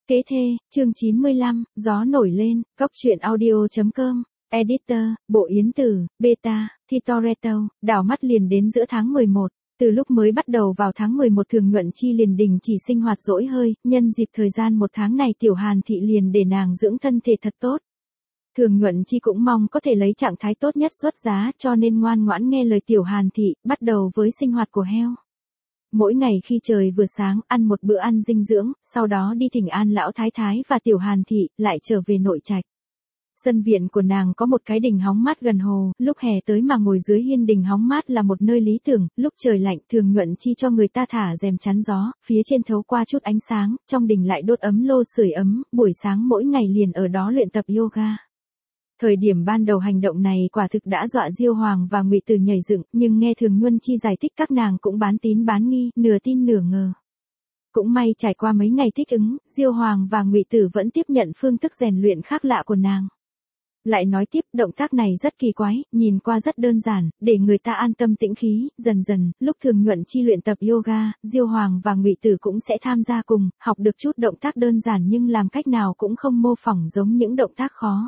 Kế thê, chương 95, gió nổi lên, góc truyện audio.com, editor, Bộ Yến Tử, beta, Titoretto, đảo mắt liền đến giữa tháng 11. Từ lúc mới bắt đầu vào tháng 11 Thường Nhuận Chi liền đình chỉ sinh hoạt dỗi hơi, nhân dịp thời gian một tháng này Tiểu Hàn Thị liền để nàng dưỡng thân thể thật tốt. Thường Nhuận Chi cũng mong có thể lấy trạng thái tốt nhất xuất giá cho nên ngoan ngoãn nghe lời Tiểu Hàn Thị, bắt đầu với sinh hoạt của heo. Mỗi ngày khi trời vừa sáng ăn một bữa ăn dinh dưỡng, sau đó đi thỉnh an lão thái thái và Tiểu Hàn Thị, lại trở về nội trạch. Sân viện của nàng có một cái đình hóng mát gần hồ, lúc hè tới mà ngồi dưới hiên đình hóng mát là một nơi lý tưởng, lúc trời lạnh Thường Nhuận Chi cho người ta thả rèm chắn gió, phía trên thấu qua chút ánh sáng, trong đình lại đốt ấm lô sưởi ấm, buổi sáng mỗi ngày liền ở đó luyện tập yoga. Thời điểm ban đầu hành động này quả thực đã dọa Diêu Hoàng và Ngụy Tử nhảy dựng, nhưng nghe Thường Nhuận Chi giải thích các nàng cũng bán tín bán nghi, nửa tin nửa ngờ. Cũng may trải qua mấy ngày thích ứng, Diêu Hoàng và Ngụy Tử vẫn tiếp nhận phương thức rèn luyện khác lạ của nàng. Lại nói tiếp, động tác này rất kỳ quái, nhìn qua rất đơn giản, để người ta an tâm tĩnh khí, dần dần, lúc Thường Nhuận Chi luyện tập yoga, Diêu Hoàng và Ngụy Tử cũng sẽ tham gia cùng, học được chút động tác đơn giản nhưng làm cách nào cũng không mô phỏng giống những động tác khó.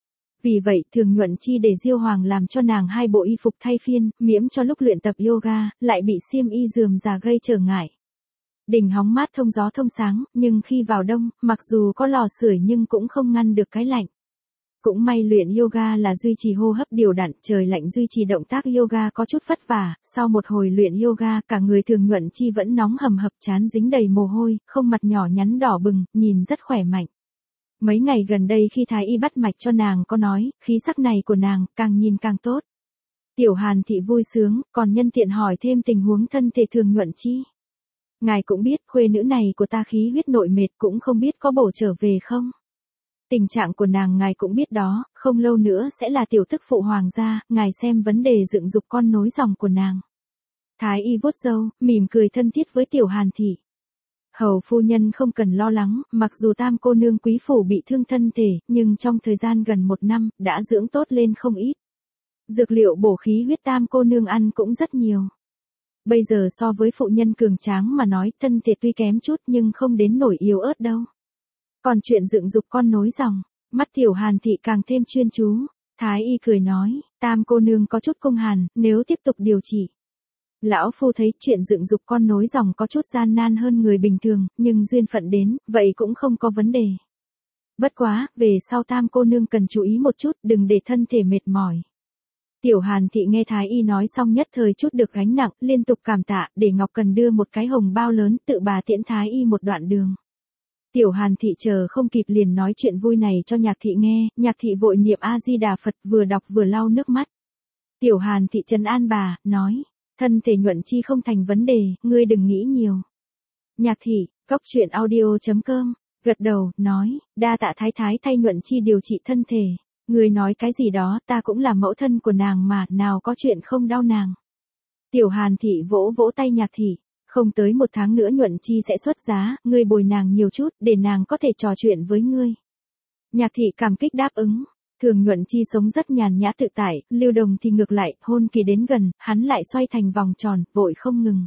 Vì vậy, Thường Nhuận Chi để Diêu Hoàng làm cho nàng 2 bộ y phục thay phiên, miễn cho lúc luyện tập yoga, lại bị xiêm y rườm rà gây trở ngại. Đình hóng mát thông gió thông sáng, nhưng khi vào đông, mặc dù có lò sưởi nhưng cũng không ngăn được cái lạnh. Cũng may luyện yoga là duy trì hô hấp điều đặn, trời lạnh duy trì động tác yoga có chút vất vả, sau một hồi luyện yoga, cả người Thường Nhuận Chi vẫn nóng hầm hập, trán dính đầy mồ hôi, không mặt nhỏ nhắn đỏ bừng, nhìn rất khỏe mạnh. Mấy ngày gần đây khi thái y bắt mạch cho nàng có nói, khí sắc này của nàng, càng nhìn càng tốt. Tiểu Hàn Thị vui sướng, còn nhân tiện hỏi thêm tình huống thân thể Thường Nhuận Chi. Ngài cũng biết, khuê nữ này của ta khí huyết nội mệt, cũng không biết có bổ trở về không. Tình trạng của nàng ngài cũng biết đó, không lâu nữa sẽ là tiểu tức phụ hoàng gia, ngài xem vấn đề dựng dục con nối dòng của nàng. Thái y vuốt râu, mỉm cười thân thiết với Tiểu Hàn Thị. Hầu phu nhân không cần lo lắng, mặc dù tam cô nương quý phủ bị thương thân thể, nhưng trong thời gian gần 1 năm, đã dưỡng tốt lên không ít. Dược liệu bổ khí huyết tam cô nương ăn cũng rất nhiều. Bây giờ so với phụ nhân cường tráng mà nói, thân thể tuy kém chút nhưng không đến nổi yếu ớt đâu. Còn chuyện dựng dục con nối dòng, mắt Tiểu Hàn Thị càng thêm chuyên chú. Thái y cười nói, tam cô nương có chút cung hàn, nếu tiếp tục điều trị. Lão phu thấy chuyện dựng dục con nối dòng có chút gian nan hơn người bình thường, nhưng duyên phận đến, vậy cũng không có vấn đề. Bất quá, về sau tam cô nương cần chú ý một chút, đừng để thân thể mệt mỏi. Tiểu Hàn Thị nghe Thái y nói xong nhất thời chút được gánh nặng, liên tục cảm tạ, để Ngọc Cần đưa một cái hồng bao lớn, tự bà tiễn Thái y một đoạn đường. Tiểu Hàn Thị chờ không kịp liền nói chuyện vui này cho Nhạc Thị nghe, Nhạc Thị vội niệm A-di-đà Phật, vừa đọc vừa lau nước mắt. Tiểu Hàn Thị trấn an bà, nói, thân thể Nhuận Chi không thành vấn đề, ngươi đừng nghĩ nhiều. Nhạc Thị, góc truyện audio.com, gật đầu, nói, đa tạ thái thái thay Nhuận Chi điều trị thân thể. Ngươi nói cái gì đó, ta cũng là mẫu thân của nàng mà, nào có chuyện không đau nàng. Tiểu Hàn Thị vỗ vỗ tay Nhạc Thị. Không tới 1 tháng nữa Nhuận Chi sẽ xuất giá, ngươi bồi nàng nhiều chút, để nàng có thể trò chuyện với ngươi. Nhạc Thị cảm kích đáp ứng. Thường Nhuận Chi sống rất nhàn nhã tự tại, Lưu Đồng thì ngược lại, hôn kỳ đến gần, hắn lại xoay thành vòng tròn, vội không ngừng.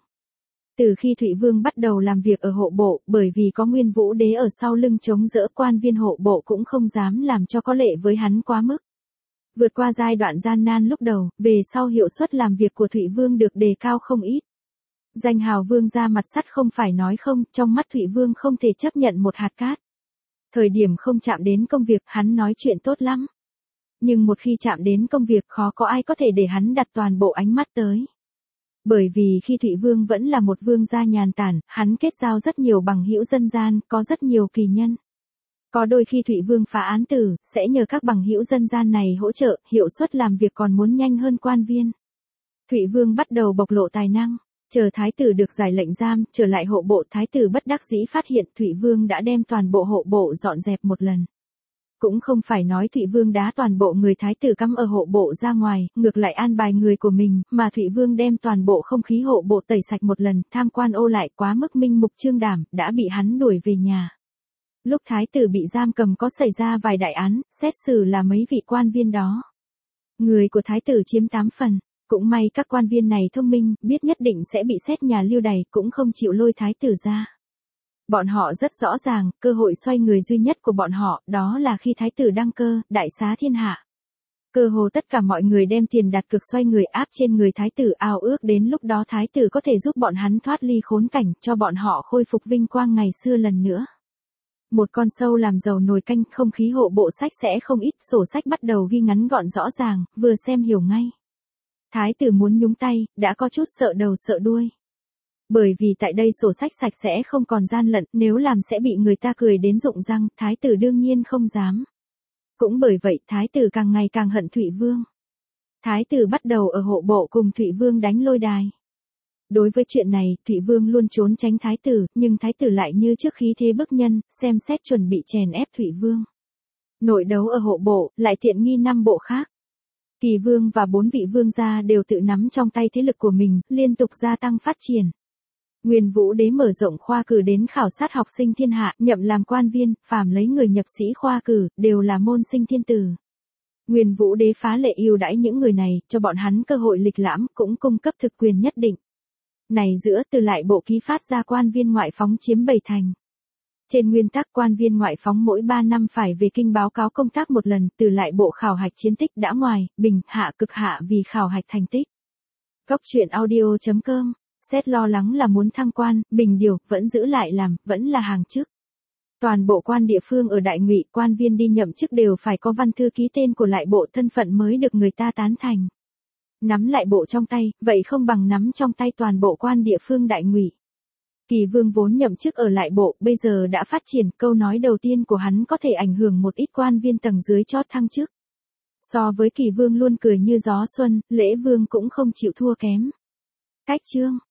Từ khi Thụy Vương bắt đầu làm việc ở hộ bộ, bởi vì có Nguyên Vũ Đế ở sau lưng chống đỡ, quan viên hộ bộ cũng không dám làm cho có lệ với hắn quá mức. Vượt qua giai đoạn gian nan lúc đầu, về sau hiệu suất làm việc của Thụy Vương được đề cao không ít. Danh hào vương ra mặt sắt không phải nói không, trong mắt Thụy Vương không thể chấp nhận một hạt cát. Thời điểm không chạm đến công việc, hắn nói chuyện tốt lắm. Nhưng một khi chạm đến công việc khó có ai có thể để hắn đặt toàn bộ ánh mắt tới. Bởi vì khi Thụy Vương vẫn là một vương gia nhàn tản, hắn kết giao rất nhiều bằng hữu dân gian, có rất nhiều kỳ nhân. Có đôi khi Thụy Vương phá án tử, sẽ nhờ các bằng hữu dân gian này hỗ trợ, hiệu suất làm việc còn muốn nhanh hơn quan viên. Thụy Vương bắt đầu bộc lộ tài năng. Chờ thái tử được giải lệnh giam, trở lại hộ bộ, thái tử bất đắc dĩ phát hiện Thụy Vương đã đem toàn bộ hộ bộ dọn dẹp một lần. Cũng không phải nói Thụy Vương đá toàn bộ người thái tử cắm ở hộ bộ ra ngoài, ngược lại an bài người của mình, mà Thụy Vương đem toàn bộ không khí hộ bộ tẩy sạch một lần, tham quan ô lại quá mức minh mục trương đảm, đã bị hắn đuổi về nhà. Lúc thái tử bị giam cầm có xảy ra vài đại án, xét xử là mấy vị quan viên đó. Người của thái tử chiếm 8 phần. Cũng may các quan viên này thông minh, biết nhất định sẽ bị xét nhà lưu đày, cũng không chịu lôi thái tử ra. Bọn họ rất rõ ràng, cơ hội xoay người duy nhất của bọn họ, đó là khi thái tử đăng cơ, đại xá thiên hạ. Cơ hồ tất cả mọi người đem tiền đặt cược xoay người áp trên người thái tử, ao ước đến lúc đó thái tử có thể giúp bọn hắn thoát ly khốn cảnh, cho bọn họ khôi phục vinh quang ngày xưa lần nữa. Một con sâu làm dầu nồi canh, không khí hộ bộ sách sẽ không ít, sổ sách bắt đầu ghi ngắn gọn rõ ràng, vừa xem hiểu ngay. Thái tử muốn nhúng tay, đã có chút sợ đầu sợ đuôi. Bởi vì tại đây sổ sách sạch sẽ không còn gian lận, nếu làm sẽ bị người ta cười đến rụng răng, thái tử đương nhiên không dám. Cũng bởi vậy thái tử càng ngày càng hận Thụy Vương. Thái tử bắt đầu ở hộ bộ cùng Thụy Vương đánh lôi đài. Đối với chuyện này, Thụy Vương luôn trốn tránh thái tử, nhưng thái tử lại như trước khí thế bức nhân, xem xét chuẩn bị chèn ép Thụy Vương. Nội đấu ở hộ bộ, lại tiện nghi 5 bộ khác. Kỳ Vương và 4 vị vương gia đều tự nắm trong tay thế lực của mình, liên tục gia tăng phát triển. Nguyên Vũ Đế mở rộng khoa cử đến khảo sát học sinh thiên hạ, nhậm làm quan viên, phàm lấy người nhập sĩ khoa cử, đều là môn sinh thiên tử. Nguyên Vũ Đế phá lệ ưu đãi những người này, cho bọn hắn cơ hội lịch lãm, cũng cung cấp thực quyền nhất định. Này giữa từ lại bộ ký phát ra quan viên ngoại phóng chiếm 7 thành. Trên nguyên tắc quan viên ngoại phóng mỗi 3 năm phải về kinh báo cáo công tác một lần, từ lại bộ khảo hạch chiến tích đã ngoài, bình, hạ cực hạ vì khảo hạch thành tích. Cốc truyện audio.com, xét lo lắng là muốn thăng quan, bình điều, vẫn giữ lại làm, vẫn là hàng chức. Toàn bộ quan địa phương ở Đại Ngụy, quan viên đi nhậm chức đều phải có văn thư ký tên của lại bộ, thân phận mới được người ta tán thành. Nắm lại bộ trong tay, vậy không bằng nắm trong tay toàn bộ quan địa phương Đại Ngụy. Kỳ Vương vốn nhậm chức ở lại bộ, bây giờ đã phát triển, câu nói đầu tiên của hắn có thể ảnh hưởng một ít quan viên tầng dưới chót thăng chức. So với Kỳ Vương luôn cười như gió xuân, Lễ Vương cũng không chịu thua kém. Cách chương